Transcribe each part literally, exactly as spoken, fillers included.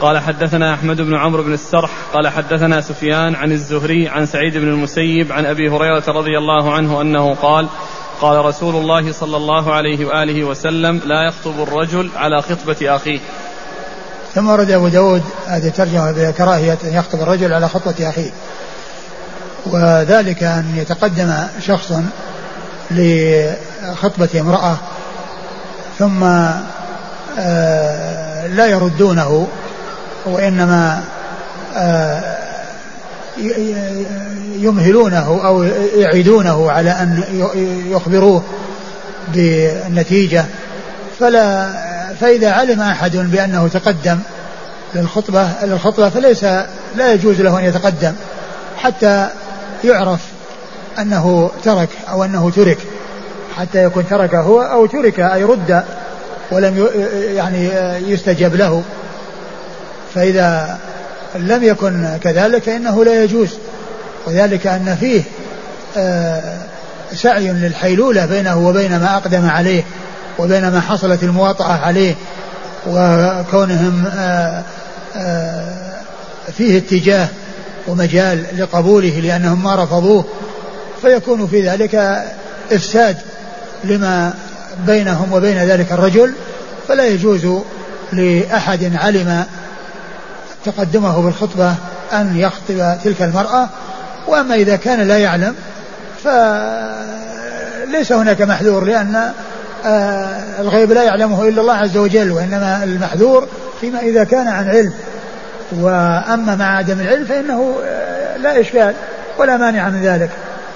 قال حدثنا أحمد بن عمرو بن السرح قال حدثنا سفيان عن الزهري عن سعيد بن المسيب عن أبي هريرة رضي الله عنه أنه قال قال رسول الله صلى الله عليه وآله وسلم لا يخطب الرجل على خطبة أخيه. ثم ورد أبو داود هذه ترجمة بكراهية أن يخطب الرجل على خطبة أخيه، وذلك أن يتقدم شخص لخطبة امرأة ثم لا يردونه وإنما يمهلونه أو يعيدونه على أن يخبروه بالنتيجة، فلا فإذا علم أحد بأنه تقدم للخطبة للخطبة فليس لا يجوز له أن يتقدم حتى يعرف أنه ترك أو أنه ترك، حتى يكون ترك هو أو ترك أي رد ولم يعني يستجب له. فإذا لم يكن كذلك فإنه لا يجوز، وذلك أن فيه سعي للحيلولة بينه وبين ما أقدم عليه وبين ما حصلت المواطأة عليه، وكونهم فيه اتجاه ومجال لقبوله لأنهم ما رفضوه، فيكون في ذلك إفساد لما بينهم وبين ذلك الرجل، فلا يجوز لأحد علم تقدمه بالخطبة أن يخطب تلك المرأة. وأما إذا كان لا يعلم فليس هناك محذور، لأن الغيب لا يعلمه إلا الله عز وجل، وإنما المحذور فيما إذا كان عن علم، وأما مع عدم العلم فإنه لا إشكال ولا مانع من ذلك.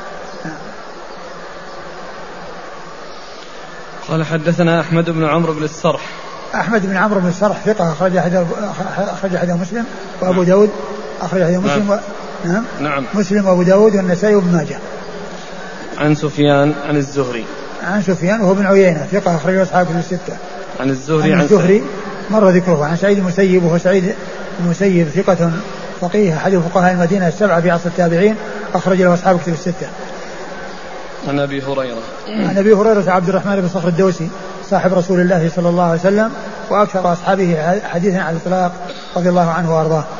قال حدثنا أحمد بن عمرو بن السرح. أحمد بن عمرو بن السرح ثقة أخرج حديثه مسلم وأبو داود أخرج حديثه مسلم و... نعم. نعم مسلم وأبو داود والنسائي وابن ماجه. عن سفيان عن الزهري. عن سفيان وهو بن عيينة ثقة أخرج أصحابه في الستة. عن الزهري عن الزهري مر ذكره. عن سعيد المسيب وهو سعيد المسيب ثقة فقيه أحد فقهاء المدينة السبعة في عصر التابعين أخرج له أصحابه في الستة. عن أبي هريرة. عن أبي هريرة عبد الرحمن بن صخر الدوسي صاحب رسول الله صلى الله عليه وسلم وأكثر أصحابه حديثا على الإطلاق رضي الله عنه وأرضاه.